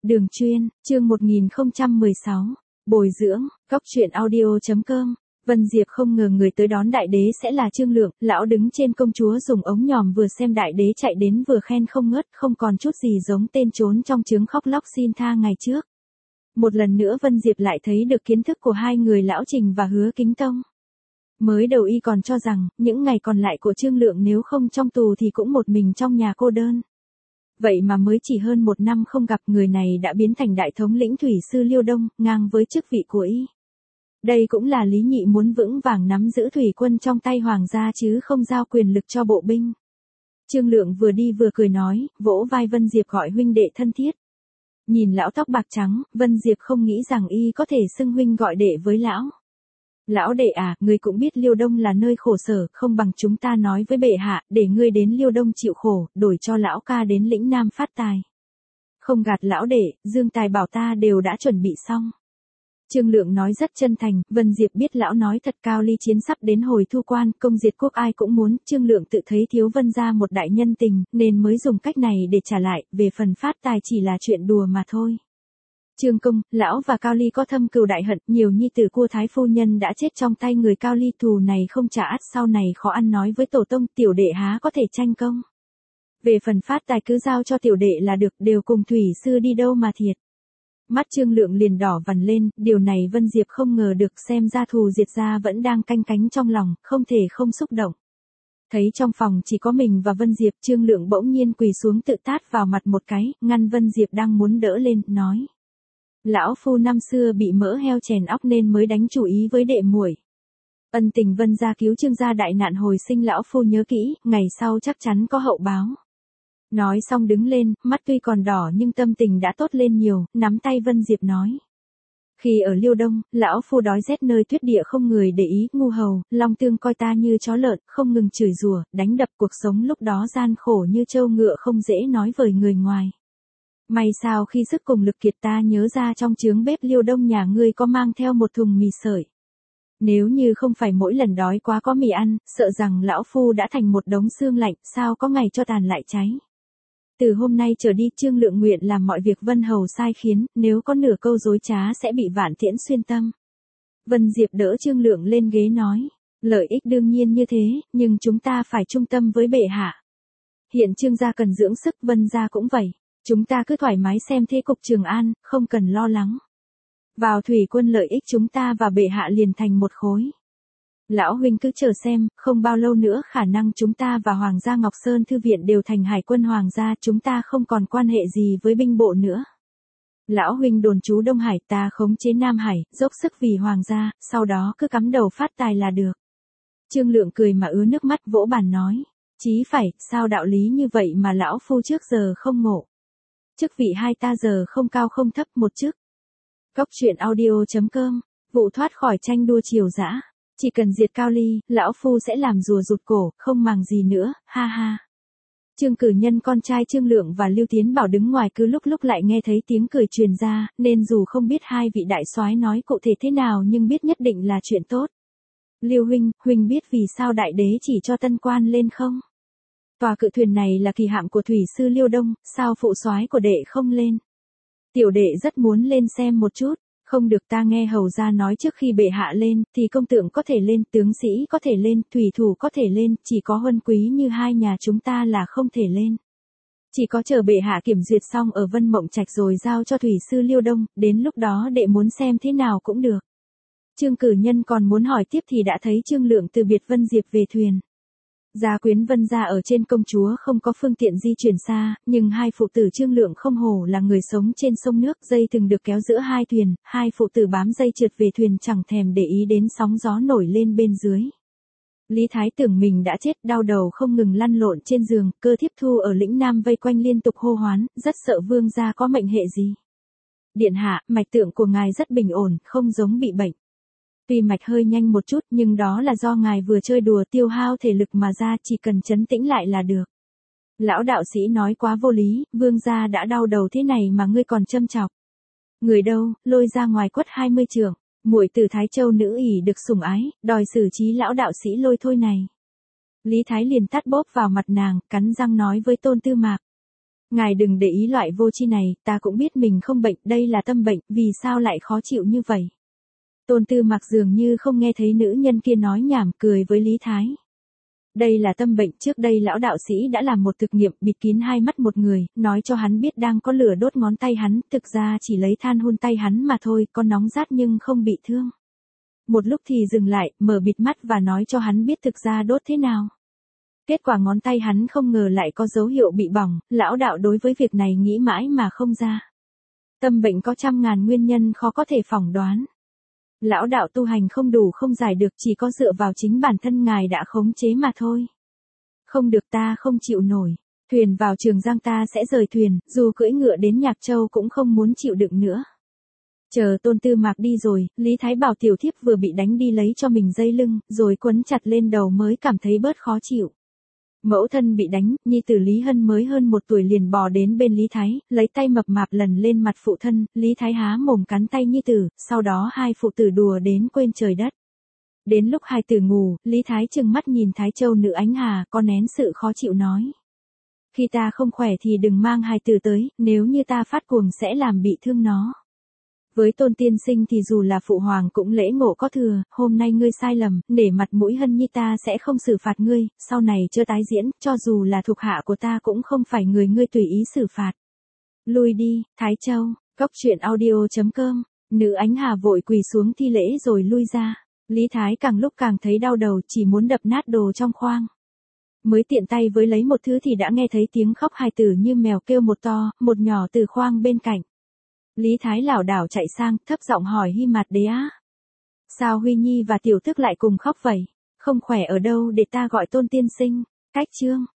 Đường chuyên, chương 1016, bồi dưỡng, góc truyện audio.com. Vân Diệp không ngờ người tới đón đại đế sẽ là Trương Lượng, lão đứng trên công chúa dùng ống nhòm vừa xem đại đế chạy đến vừa khen không ngớt, không còn chút gì giống tên trốn trong trứng khóc lóc xin tha ngày trước. Một lần nữa Vân Diệp lại thấy được kiến thức của hai người lão Trình và Hứa Kính Tông. Mới đầu y còn cho rằng, những ngày còn lại của Trương Lượng nếu không trong tù thì cũng một mình trong nhà cô đơn. Vậy mà mới chỉ hơn một năm không gặp người này đã biến thành đại thống lĩnh thủy sư Liêu Đông, ngang với chức vị của y. Đây cũng là Lý Nhị muốn vững vàng nắm giữ thủy quân trong tay hoàng gia chứ không giao quyền lực cho bộ binh. Trương Lượng vừa đi vừa cười nói, vỗ vai Vân Diệp gọi huynh đệ thân thiết. Nhìn lão tóc bạc trắng, Vân Diệp không nghĩ rằng y có thể xưng huynh gọi đệ với lão. Lão đệ à, ngươi cũng biết Liêu Đông là nơi khổ sở, không bằng chúng ta nói với bệ hạ, để ngươi đến Liêu Đông chịu khổ, đổi cho lão ca đến lĩnh Nam phát tài. Không gạt lão đệ, dương tài bảo ta đều đã chuẩn bị xong. Trương Lượng nói rất chân thành, Vân Diệp biết lão nói thật. Cao ly chiến sắp đến hồi thu quan, công diệt quốc ai cũng muốn, Trương Lượng tự thấy thiếu Vân gia một đại nhân tình, nên mới dùng cách này để trả lại, về phần phát tài chỉ là chuyện đùa mà thôi. Trương công, lão và Cao ly có thâm cừu đại hận, nhiều nhi tử của thái phu nhân đã chết trong tay người Cao ly, thù này không trả ắt sau này khó ăn nói với tổ tông, tiểu đệ há có thể tranh công. Về phần phát tài cứ giao cho tiểu đệ là được, đều cùng thủy sư đi đâu mà thiệt. Mắt Trương Lượng liền đỏ vằn lên, điều này Vân Diệp không ngờ được, xem ra thù diệt gia vẫn đang canh cánh trong lòng, không thể không xúc động. Thấy trong phòng chỉ có mình và Vân Diệp, Trương Lượng bỗng nhiên quỳ xuống tự tát vào mặt một cái, ngăn Vân Diệp đang muốn đỡ lên, nói. Lão phu năm xưa bị mỡ heo chèn óc nên mới đánh chủ ý với đệ muội. Ân tình Vân gia cứu Trương gia đại nạn hồi sinh lão phu nhớ kỹ, ngày sau chắc chắn có hậu báo. Nói xong đứng lên, mắt tuy còn đỏ nhưng tâm tình đã tốt lên nhiều, nắm tay Vân Diệp nói. Khi ở Liêu Đông, lão phu đói rét nơi tuyết địa không người để ý, ngu hầu, Long Tương coi ta như chó lợn, không ngừng chửi rủa, đánh đập, cuộc sống lúc đó gian khổ như trâu ngựa không dễ nói với người ngoài. May sao khi sức cùng lực kiệt ta nhớ ra trong chướng bếp Liêu Đông nhà ngươi có mang theo một thùng mì sợi. Nếu như không phải mỗi lần đói quá có mì ăn, sợ rằng lão phu đã thành một đống xương lạnh, sao có ngày cho tàn lại cháy. Từ hôm nay trở đi Trương Lượng nguyện làm mọi việc Vân hầu sai khiến, nếu có nửa câu dối trá sẽ bị vạn tiễn xuyên tâm. Vân Diệp đỡ Trương Lượng lên ghế nói, lợi ích đương nhiên như thế, nhưng chúng ta phải trung tâm với bệ hạ. Hiện Trương gia cần dưỡng sức, Vân gia cũng vậy. Chúng ta cứ thoải mái xem thế cục Trường An, không cần lo lắng. Vào thủy quân lợi ích chúng ta và bệ hạ liền thành một khối. Lão huynh cứ chờ xem, không bao lâu nữa khả năng chúng ta và Hoàng gia Ngọc Sơn Thư viện đều thành hải quân Hoàng gia, chúng ta không còn quan hệ gì với binh bộ nữa. Lão huynh đồn trú Đông Hải, ta khống chế Nam Hải, dốc sức vì Hoàng gia, sau đó cứ cắm đầu phát tài là được. Trương Lượng cười mà ứa nước mắt vỗ bàn nói, chí phải, sao đạo lý như vậy mà lão phu trước giờ không ngộ. Chức vị hai ta giờ không cao không thấp một chức. Góc truyện audio.com, vụ thoát khỏi tranh đua triều dã. Chỉ cần diệt Cao ly, lão phu sẽ làm rùa rụt cổ, không màng gì nữa, ha ha. Trương Cử Nhân con trai Trương Lượng và Lưu Tiến Bảo đứng ngoài cứ lúc lúc lại nghe thấy tiếng cười truyền ra, nên dù không biết hai vị đại soái nói cụ thể thế nào nhưng biết nhất định là chuyện tốt. Lưu huynh biết vì sao đại đế chỉ cho tân quan lên không? Tòa cự thuyền này là kỳ hạm của thủy sư Liêu Đông, sao phụ soái của đệ không lên? Tiểu đệ rất muốn lên xem một chút, không được, ta nghe hầu gia nói trước khi bệ hạ lên, thì công tượng có thể lên, tướng sĩ có thể lên, thủy thủ có thể lên, chỉ có huân quý như hai nhà chúng ta là không thể lên. Chỉ có chờ bệ hạ kiểm duyệt xong ở Vân Mộng Trạch rồi giao cho thủy sư Liêu Đông, đến lúc đó đệ muốn xem thế nào cũng được. Trương Cử Nhân còn muốn hỏi tiếp thì đã thấy Trương Lượng từ biệt Vân Diệp về thuyền. Gia quyến Vân gia ở trên công chúa không có phương tiện di chuyển xa, nhưng hai phụ tử Trương Lượng không hổ là người sống trên sông nước, dây từng được kéo giữa hai thuyền, hai phụ tử bám dây trượt về thuyền chẳng thèm để ý đến sóng gió nổi lên bên dưới. Lý Thái tưởng mình đã chết, đau đầu không ngừng lăn lộn trên giường, Cơ Thiếp Thu ở lĩnh Nam vây quanh liên tục hô hoán, rất sợ vương gia có mệnh hệ gì. Điện hạ, mạch tượng của ngài rất bình ổn, không giống bị bệnh. Tuy mạch hơi nhanh một chút nhưng đó là do ngài vừa chơi đùa tiêu hao thể lực mà ra, chỉ cần trấn tĩnh lại là được. Lão đạo sĩ nói quá vô lý, vương gia đã đau đầu thế này mà ngươi còn châm chọc. Người đâu, lôi ra ngoài quất 20 trường, muội từ Thái Châu nữ ỷ được sủng ái, đòi xử trí lão đạo sĩ lôi thôi này. Lý Thái liền tát bóp vào mặt nàng, cắn răng nói với Tôn Tư Mạc. Ngài đừng để ý loại vô tri này, ta cũng biết mình không bệnh, đây là tâm bệnh, vì sao lại khó chịu như vậy? Tôn Tư Mạc dường như không nghe thấy nữ nhân kia nói nhảm, cười với Lý Thái. Đây là tâm bệnh, trước đây lão đạo sĩ đã làm một thực nghiệm bịt kín hai mắt một người, nói cho hắn biết đang có lửa đốt ngón tay hắn, thực ra chỉ lấy than hun tay hắn mà thôi, có nóng rát nhưng không bị thương. Một lúc thì dừng lại, mở bịt mắt và nói cho hắn biết thực ra đốt thế nào. Kết quả ngón tay hắn không ngờ lại có dấu hiệu bị bỏng, lão đạo đối với việc này nghĩ mãi mà không ra. Tâm bệnh có trăm ngàn nguyên nhân khó có thể phỏng đoán. Lão đạo tu hành không đủ không giải được, chỉ có dựa vào chính bản thân ngài đã khống chế mà thôi. Không được, ta không chịu nổi. Thuyền vào Trường Giang ta sẽ rời thuyền, dù cưỡi ngựa đến Nhạc Châu cũng không muốn chịu đựng nữa. Chờ Tôn Tư Mạc đi rồi, Lý Thái bảo tiểu thiếp vừa bị đánh đi lấy cho mình dây lưng, rồi quấn chặt lên đầu mới cảm thấy bớt khó chịu. Mẫu thân bị đánh, nhi tử Lý Hân mới hơn 1 tuổi liền bò đến bên Lý Thái, lấy tay mập mạp lần lên mặt phụ thân, Lý Thái há mồm cắn tay nhi tử, sau đó hai phụ tử đùa đến quên trời đất. Đến lúc hai tử ngủ, Lý Thái trừng mắt nhìn Thái Châu Nữ Ánh Hà, có nén sự khó chịu nói. Khi ta không khỏe thì đừng mang hai tử tới, nếu như ta phát cuồng sẽ làm bị thương nó. Với Tôn tiên sinh thì dù là phụ hoàng cũng lễ ngộ có thừa, hôm nay ngươi sai lầm, nể mặt mũi Hân nhi ta sẽ không xử phạt ngươi, sau này chưa tái diễn, cho dù là thuộc hạ của ta cũng không phải người ngươi tùy ý xử phạt. Lui đi, Thái Châu, Cốc truyện audio.com, Nữ Ánh Hà vội quỳ xuống thi lễ rồi lui ra. Lý Thái càng lúc càng thấy đau đầu, chỉ muốn đập nát đồ trong khoang. Mới tiện tay với lấy một thứ thì đã nghe thấy tiếng khóc hài tử như mèo kêu, một to, một nhỏ từ khoang bên cạnh. Lý Thái lảo đảo chạy sang, thấp giọng hỏi Hy Mạt Đế á. Sao Huy Nhi và tiểu thức lại cùng khóc vậy? Không khỏe ở đâu để ta gọi Tôn tiên sinh? Cách chương.